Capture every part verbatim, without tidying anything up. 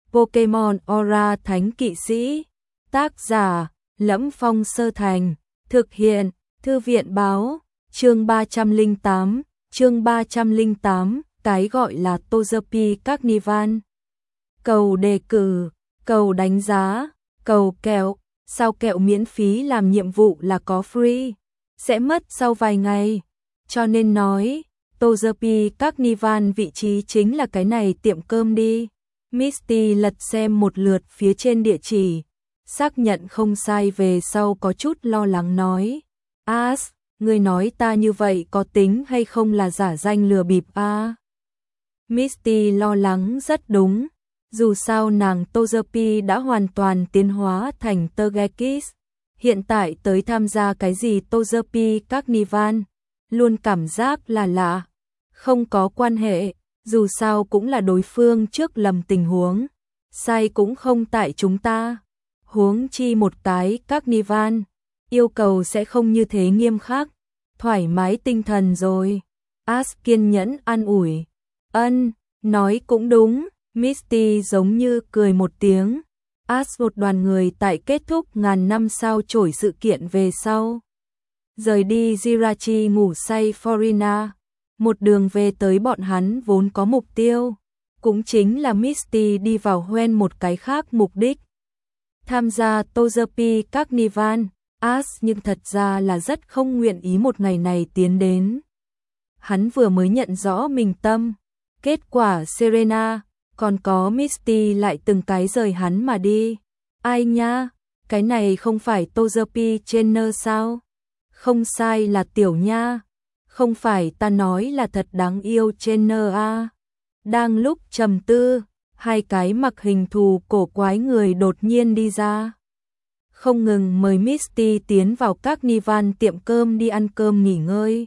Pokemon Aura Thánh Kỵ Sĩ. Tác giả: Lẫm Phong Sơ Thành. Thực hiện: Thư viện báo. Chương ba trăm lẻ tám, chương ba trăm lẻ tám, cái gọi là Togepi Carnival. Cầu đề cử, cầu đánh giá, cầu kẹo, sao kẹo miễn phí làm nhiệm vụ là có free, sẽ mất sau vài ngày. Cho nên nói, Togepi Carnival vị trí chính là cái này tiệm cơm đi. Misty lật xem một lượt phía trên địa chỉ, xác nhận không sai về sau có chút lo lắng nói. As, ngươi nói ta như vậy có tính hay không là giả danh lừa bịp a? À? Misty lo lắng rất đúng, dù sao nàng Togepi đã hoàn toàn tiến hóa thành Togekiss, hiện tại tới tham gia cái gì Togepi Carnival, luôn cảm giác là lạ. Không có quan hệ, dù sao cũng là đối phương trước lầm tình huống, sai cũng không tại chúng ta. Huống chi một cái Carnival, yêu cầu sẽ không như thế nghiêm khắc, thoải mái tinh thần rồi. Ash kiên nhẫn an ủi. Ân, nói cũng đúng. Misty giống như cười một tiếng. Ash một đoàn người tại kết thúc ngàn năm sao chổi sự kiện về sau, rời đi Jirachi ngủ say Florina. Một đường về tới bọn hắn vốn có mục tiêu, cũng chính là Misty đi vào Hoenn một cái khác mục đích, tham gia Togepi Carnival. Ash nhưng thật ra là rất không nguyện ý một ngày này tiến đến. Hắn vừa mới nhận rõ mình tâm, kết quả Serena, còn có Misty lại từng cái rời hắn mà đi. Ai nha, cái này không phải Togepi Trainer sao? Không sai là tiểu nha, không phải ta nói là thật đáng yêu Trainer a. Đang lúc trầm tư, hai cái mặc hình thù cổ quái người đột nhiên đi ra, không ngừng mời Misty tiến vào Carnival tiệm cơm đi ăn cơm nghỉ ngơi.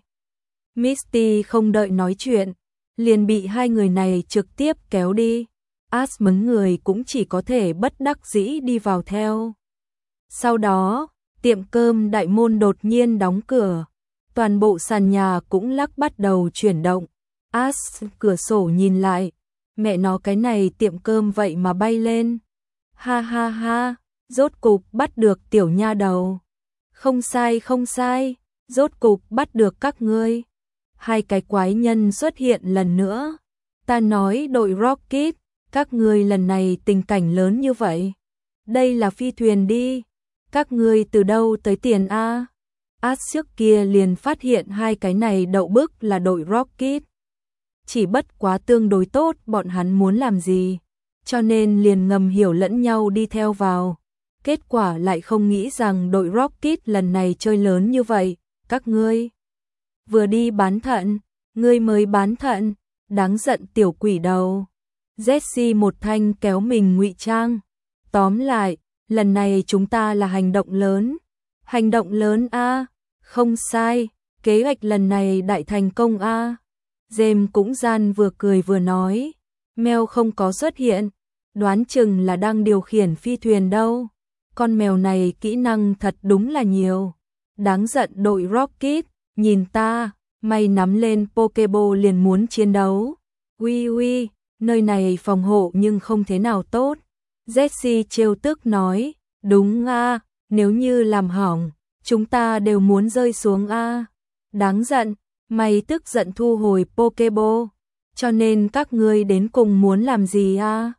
Misty không đợi nói chuyện, liền bị hai người này trực tiếp kéo đi. Ash mấn người cũng chỉ có thể bất đắc dĩ đi vào theo. Sau đó, tiệm cơm đại môn đột nhiên đóng cửa, toàn bộ sàn nhà cũng lắc bắt đầu chuyển động. Ash cửa sổ nhìn lại, mẹ nó cái này tiệm cơm vậy mà bay lên. Ha ha ha, rốt cục bắt được tiểu nha đầu. Không sai không sai, rốt cục bắt được các ngươi. Hai cái quái nhân xuất hiện lần nữa. Ta nói đội Rocket, các ngươi lần này tình cảnh lớn như vậy. Đây là phi thuyền đi. Các ngươi từ đâu tới tiền a? Ash trước kia liền phát hiện hai cái này đậu bức là đội Rocket. Chỉ bất quá tương đối tốt bọn hắn muốn làm gì, cho nên liền ngầm hiểu lẫn nhau đi theo vào. Kết quả lại không nghĩ rằng đội Rocket lần này chơi lớn như vậy. Các ngươi vừa đi bán thận, ngươi mới bán thận, đáng giận tiểu quỷ đầu. Jessie một thanh kéo mình ngụy trang. Tóm lại, lần này chúng ta là hành động lớn. Hành động lớn a, không sai, kế hoạch lần này đại thành công a. James cũng gian vừa cười vừa nói, mèo không có xuất hiện, đoán chừng là đang điều khiển phi thuyền đâu. Con mèo này kỹ năng thật đúng là nhiều. Đáng giận đội Rocket, nhìn ta, mày nắm lên Pokeball liền muốn chiến đấu. Ui ui, nơi này phòng hộ nhưng không thế nào tốt. Jessie trêu tức nói, đúng a, nếu như làm hỏng, chúng ta đều muốn rơi xuống a. Đáng giận, mày tức giận thu hồi Pokeball, cho nên các ngươi đến cùng muốn làm gì a?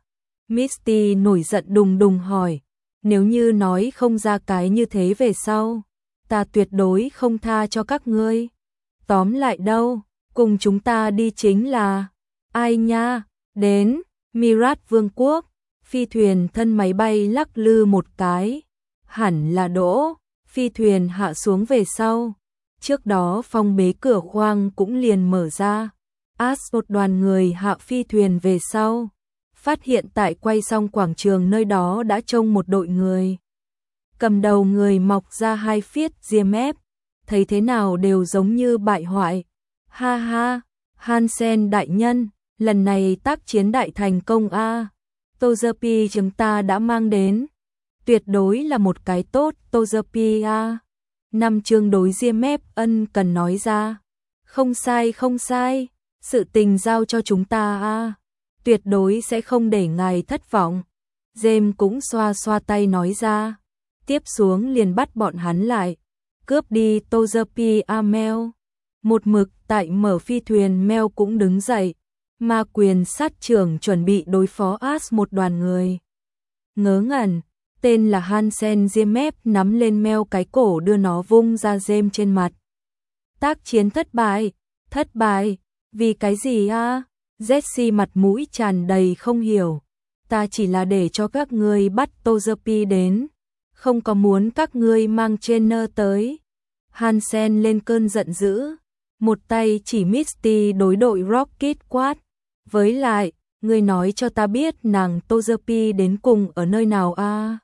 Misty nổi giận đùng đùng hỏi, nếu như nói không ra cái như thế về sau, ta tuyệt đối không tha cho các ngươi. Tóm lại đâu, cùng chúng ta đi chính là, ai nha, đến, Mirat Vương quốc, phi thuyền thân máy bay lắc lư một cái, hẳn là đỗ, phi thuyền hạ xuống về sau. Trước đó phong bế cửa khoang cũng liền mở ra. Ash một đoàn người hạ phi thuyền về sau, phát hiện tại quay xong quảng trường nơi đó đã trông một đội người. Cầm đầu người mọc ra hai phiết ria mép, thấy thế nào đều giống như bại hoại. Ha ha, Hansen đại nhân, lần này tác chiến đại thành công a. Togepi chúng ta đã mang đến, tuyệt đối là một cái tốt Togepi a. Năm chương đối ria mép ân cần nói ra. Không sai không sai, sự tình giao cho chúng ta a, tuyệt đối sẽ không để ngài thất vọng. James cũng xoa xoa tay nói ra. Tiếp xuống liền bắt bọn hắn lại. Cướp đi Togepi Amel. Một mực tại mở phi thuyền Mel cũng đứng dậy. Ma quyền sát trưởng chuẩn bị đối phó Ash một đoàn người. Ngớ ngẩn, tên là Hansen Ziemep nắm lên Mel cái cổ đưa nó vung ra James trên mặt. Tác chiến thất bại, thất bại, vì cái gì a? Jessie mặt mũi tràn đầy không hiểu. Ta chỉ là để cho các ngươi bắt Togepi đến, không có muốn các ngươi mang trainer tới. Hansen lên cơn giận dữ, một tay chỉ Misty đối đội Rocket quát. Với lại, ngươi nói cho ta biết nàng Togepi đến cùng ở nơi nào a?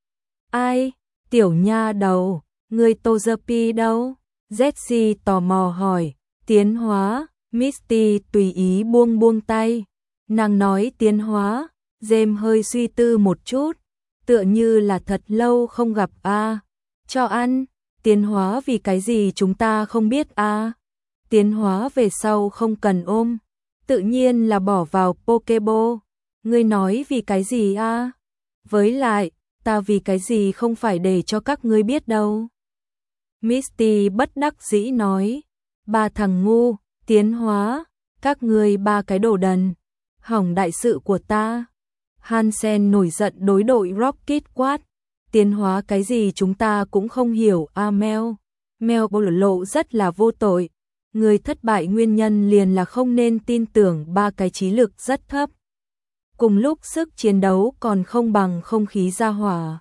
Ai? Tiểu nha đầu, ngươi Togepi đâu? Jessie tò mò hỏi. Tiến hóa. Misty tùy ý buông buông tay. Nàng nói tiến hóa. James hơi suy tư một chút. Tựa như là thật lâu không gặp a. Cho ăn. Tiến hóa vì cái gì chúng ta không biết a. Tiến hóa về sau không cần ôm. Tự nhiên là bỏ vào Pokeball. Ngươi nói vì cái gì a? Với lại, ta vì cái gì không phải để cho các ngươi biết đâu. Misty bất đắc dĩ nói. Ba thằng ngu, tiến hóa, các ngươi ba cái đồ đần, hỏng đại sự của ta. Hansen nổi giận đối đội Rocket quát. Tiến hóa cái gì chúng ta cũng không hiểu a Mel. Mel bộc lộ rất là vô tội. Người thất bại nguyên nhân liền là không nên tin tưởng ba cái trí lực rất thấp. Cùng lúc sức chiến đấu còn không bằng không khí ra hỏa.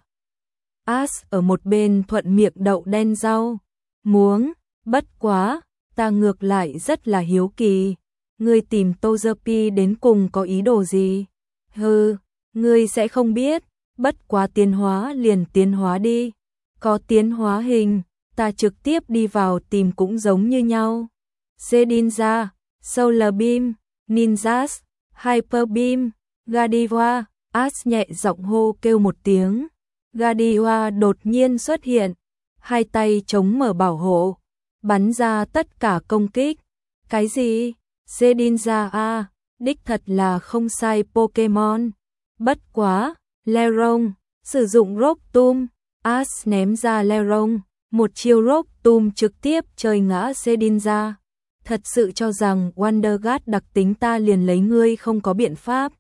Ash ở một bên thuận miệng đậu đen rau. Muống, bất quá, ta ngược lại rất là hiếu kỳ. Ngươi tìm Togepi đến cùng có ý đồ gì? Hừ, ngươi sẽ không biết, bất quá tiến hóa liền tiến hóa đi. Có tiến hóa hình, ta trực tiếp đi vào tìm cũng giống như nhau. Shedinja, Solar Beam, Ninjas, Hyper Beam, Gardevoir. Ash nhẹ giọng hô kêu một tiếng. Gardevoir đột nhiên xuất hiện, hai tay chống mở bảo hộ, bắn ra tất cả công kích. Cái gì? Shedinja a, đích thật là không sai Pokemon. Bất quá, Lairon, sử dụng Rock Tomb. Ash ném ra Lairon, một chiêu Rock Tomb trực tiếp chơi ngã Shedinja. Thật sự cho rằng Wonderguard đặc tính ta liền lấy ngươi không có biện pháp.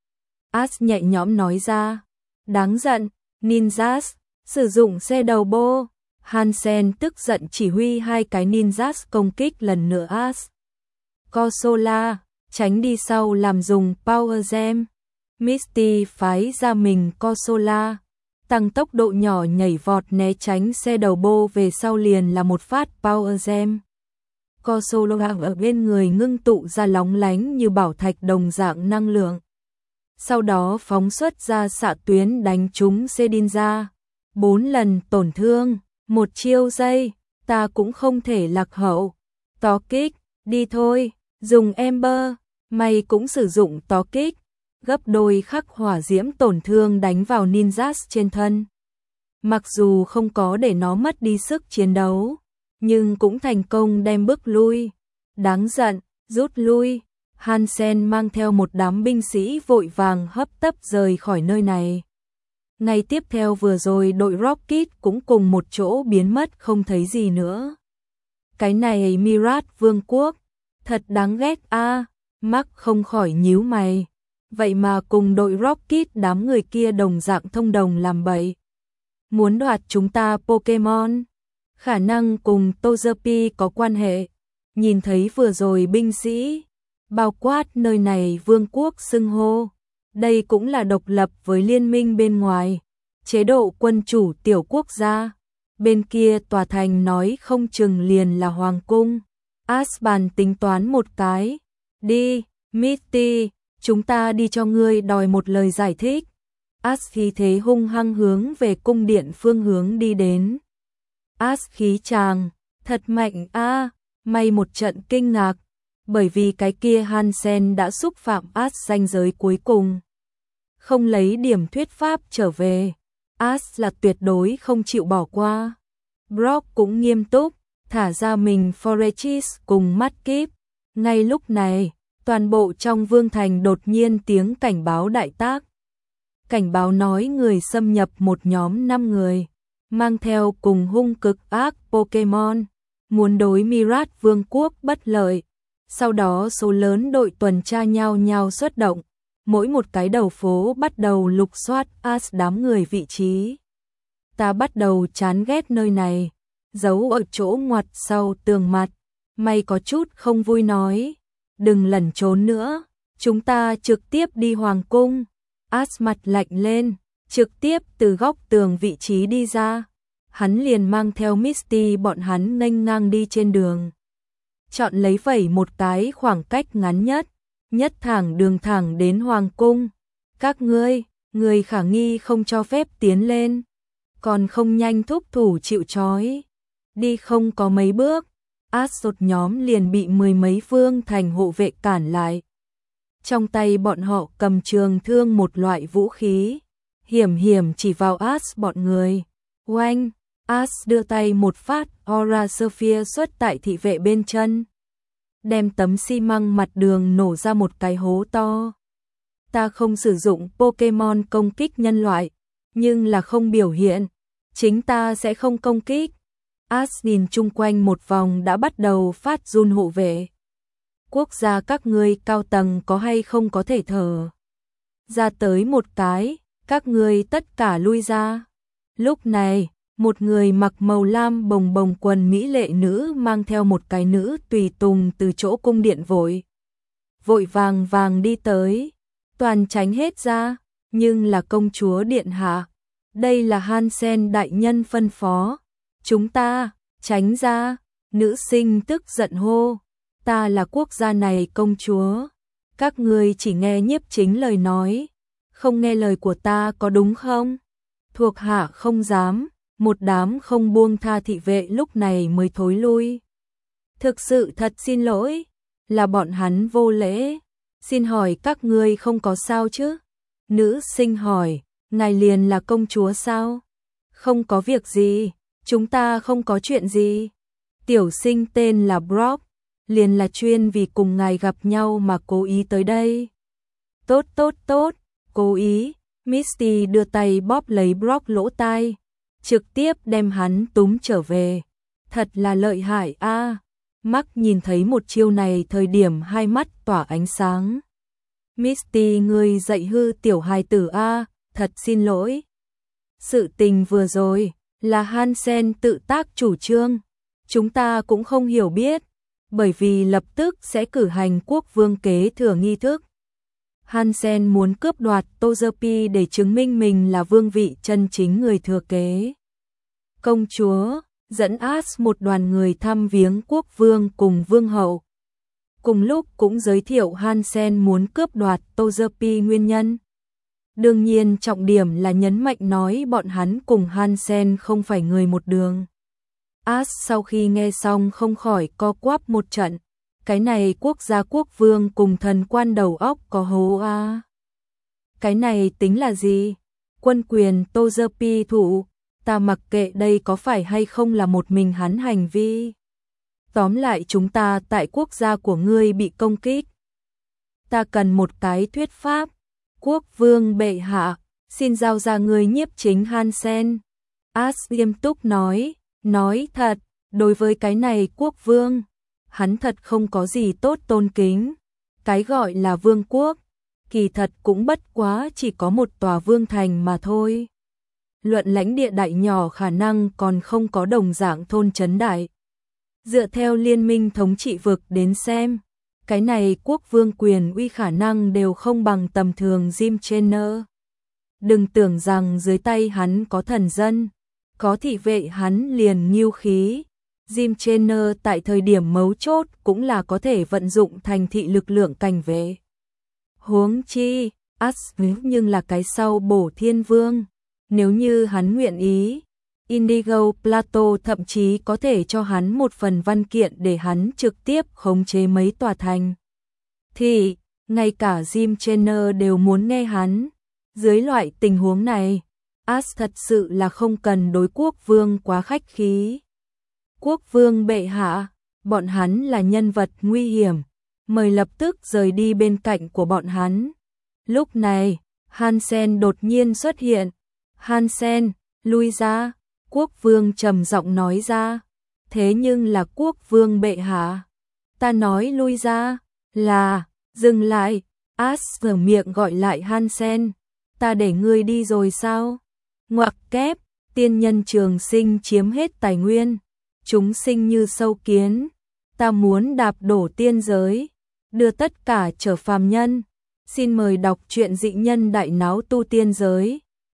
Ash nhẹ nhõm nói ra. Đáng giận, Ninjas, sử dụng xe đầu bô. Hansen tức giận chỉ huy hai cái Ninjas công kích lần nữa Ash. Corsola, tránh đi sau làm dùng Power Gem. Misty phái ra mình Corsola, tăng tốc độ nhỏ nhảy vọt né tránh xe đầu bô về sau liền là một phát Power Gem. Corsola ở bên người ngưng tụ ra lóng lánh như bảo thạch đồng dạng năng lượng. Sau đó phóng xuất ra xạ tuyến đánh trúng Shedinja. Bốn lần tổn thương, một chiêu giây, ta cũng không thể lạc hậu. Tó kích, đi thôi, dùng Ember, mày cũng sử dụng tó kích. Gấp đôi khắc hỏa diễm tổn thương đánh vào Ninjas trên thân. Mặc dù không có để nó mất đi sức chiến đấu, nhưng cũng thành công đem bước lui. Đáng giận, rút lui. Hansen mang theo một đám binh sĩ vội vàng hấp tấp rời khỏi nơi này. Ngày tiếp theo vừa rồi đội Rocket cũng cùng một chỗ biến mất không thấy gì nữa. Cái này Mirat Vương quốc, thật đáng ghét a. À, Mark không khỏi nhíu mày. Vậy mà cùng đội Rocket đám người kia đồng dạng thông đồng làm bậy. Muốn đoạt chúng ta Pokemon. Khả năng cùng Togepi có quan hệ. Nhìn thấy vừa rồi binh sĩ, bao quát nơi này vương quốc xưng hô. Đây cũng là độc lập với liên minh bên ngoài. Chế độ quân chủ tiểu quốc gia. Bên kia tòa thành nói không chừng liền là hoàng cung. Asban tính toán một cái. Đi, Misty, chúng ta đi cho ngươi đòi một lời giải thích. Ash khí thế hung hăng hướng về cung điện phương hướng đi đến. Ash khí chàng, thật mạnh a, à, may một trận kinh ngạc, bởi vì cái kia Hansen đã xúc phạm Ash ranh giới cuối cùng. Không lấy điểm thuyết pháp trở về, Ash là tuyệt đối không chịu bỏ qua. Brock cũng nghiêm túc, thả ra mình Forechis cùng Mudkip. Ngay lúc này, toàn bộ trong vương thành đột nhiên tiếng cảnh báo đại tác. cảnh báo nói người xâm nhập một nhóm năm người, mang theo cùng hung cực ác Pokemon, muốn đối Mirage Vương quốc bất lợi. Sau đó số lớn đội tuần tra nhau nhau xuất động, mỗi một cái đầu phố bắt đầu lục soát Ash đám người vị trí. Ta bắt đầu chán ghét nơi này, giấu ở chỗ ngoặt sau tường mặt, mày có chút không vui nói, đừng lẩn trốn nữa, chúng ta trực tiếp đi hoàng cung. Ash mặt lạnh lên, trực tiếp từ góc tường vị trí đi ra, hắn liền mang theo Misty bọn hắn nghênh ngang đi trên đường. Chọn lấy vẩy một cái khoảng cách ngắn nhất, nhất thẳng đường thẳng đến hoàng cung. Các ngươi, người khả nghi không cho phép tiến lên, còn không nhanh thúc thủ chịu trói. Đi không có mấy bước, Ash một nhóm liền bị mười mấy vương thành hộ vệ cản lại. Trong tay bọn họ cầm trường thương một loại vũ khí, hiểm hiểm chỉ vào Ash bọn người. Oanh, Ash đưa tay một phát Aura Sphere xuất tại thị vệ bên chân, đem tấm xi măng mặt đường nổ ra một cái hố to. Ta không sử dụng Pokemon công kích nhân loại, nhưng là không biểu hiện, chính ta sẽ không công kích. Ash nhìn chung quanh một vòng đã bắt đầu phát run hộ vệ. Quốc gia các ngươi cao tầng có hay không có thể thở ra tới một cái, các ngươi tất cả lui ra. Lúc này, một người mặc màu lam bồng bồng quần mỹ lệ nữ mang theo một cái nữ tùy tùng từ chỗ cung điện vội. Vội vàng vàng đi tới, toàn tránh hết ra, nhưng là công chúa điện hạ. Đây là Hansen đại nhân phân phó. Chúng ta, tránh ra, nữ sinh tức giận hô. Ta là quốc gia này công chúa, các ngươi chỉ nghe nhiếp chính lời nói, không nghe lời của ta có đúng không? Thuộc hạ không dám, một đám không buông tha thị vệ lúc này mới thối lui. Thực sự thật xin lỗi, là bọn hắn vô lễ, xin hỏi các ngươi không có sao chứ? Nữ sinh hỏi, ngài liền là công chúa sao? Không có việc gì, chúng ta không có chuyện gì. Tiểu sinh tên là Brock, liền là chuyên vì cùng ngài gặp nhau mà cố ý tới đây. Tốt tốt tốt, cố ý. Misty đưa tay bóp lấy Brock lỗ tai, trực tiếp đem hắn túm trở về. Thật là lợi hại a. À. Mark nhìn thấy một chiêu này thời điểm hai mắt tỏa ánh sáng. Misty ngươi dạy hư tiểu hài tử a, à, thật xin lỗi. Sự tình vừa rồi là Hansen tự tác chủ trương, chúng ta cũng không hiểu biết, bởi vì lập tức sẽ cử hành quốc vương kế thừa nghi thức. Hansen muốn cướp đoạt Togepi để chứng minh mình là vương vị chân chính người thừa kế. Công chúa dẫn Ash một đoàn người thăm viếng quốc vương cùng vương hậu. Cùng lúc cũng giới thiệu Hansen muốn cướp đoạt Togepi nguyên nhân. Đương nhiên trọng điểm là nhấn mạnh nói bọn hắn cùng Hansen không phải người một đường. Ash sau khi nghe xong không khỏi co quắp một trận. Cái này quốc gia quốc vương cùng thần quan đầu óc có hố a. À. Cái này tính là gì? Quân quyền Togepi thủ, ta mặc kệ đây có phải hay không là một mình hắn hành vi. Tóm lại chúng ta tại quốc gia của ngươi bị công kích. Ta cần một cái thuyết pháp. Quốc vương bệ hạ, xin giao ra người nhiếp chính Hansen. Ash nghiêm túc nói, nói thật, đối với cái này quốc vương, hắn thật không có gì tốt tôn kính. Cái gọi là vương quốc, kỳ thật cũng bất quá chỉ có một tòa vương thành mà thôi. Luận lãnh địa đại nhỏ khả năng còn không có đồng dạng thôn trấn đại. Dựa theo liên minh thống trị vực đến xem, cái này quốc vương quyền uy khả năng đều không bằng tầm thường Jim Trainer. Đừng tưởng rằng dưới tay hắn có thần dân, có thị vệ hắn liền nghiêu khí. Jim Trainer tại thời điểm mấu chốt cũng là có thể vận dụng thành thị lực lượng cảnh vệ. Huống chi, Ash nhưng là cái sau bổ thiên vương. Nếu như hắn nguyện ý, Indigo Plateau thậm chí có thể cho hắn một phần văn kiện để hắn trực tiếp khống chế mấy tòa thành. Thì, ngay cả Jim Trainer đều muốn nghe hắn. Dưới loại tình huống này, Ash thật sự là không cần đối quốc vương quá khách khí. Quốc vương bệ hạ, bọn hắn là nhân vật nguy hiểm, mời lập tức rời đi bên cạnh của bọn hắn. Lúc này, Hansen đột nhiên xuất hiện. Hansen, lui ra, quốc vương trầm giọng nói ra. Thế nhưng là quốc vương bệ hạ. Ta nói lui ra, là, dừng lại, As mở miệng gọi lại Hansen. Ta để ngươi đi rồi sao? Ngoặc kép, tiên nhân trường sinh chiếm hết tài nguyên. Chúng sinh như sâu kiến. Ta muốn đạp đổ tiên giới, đưa tất cả trở phàm nhân. Xin mời đọc truyện Dị Nhân Đại Náo Tu Tiên Giới.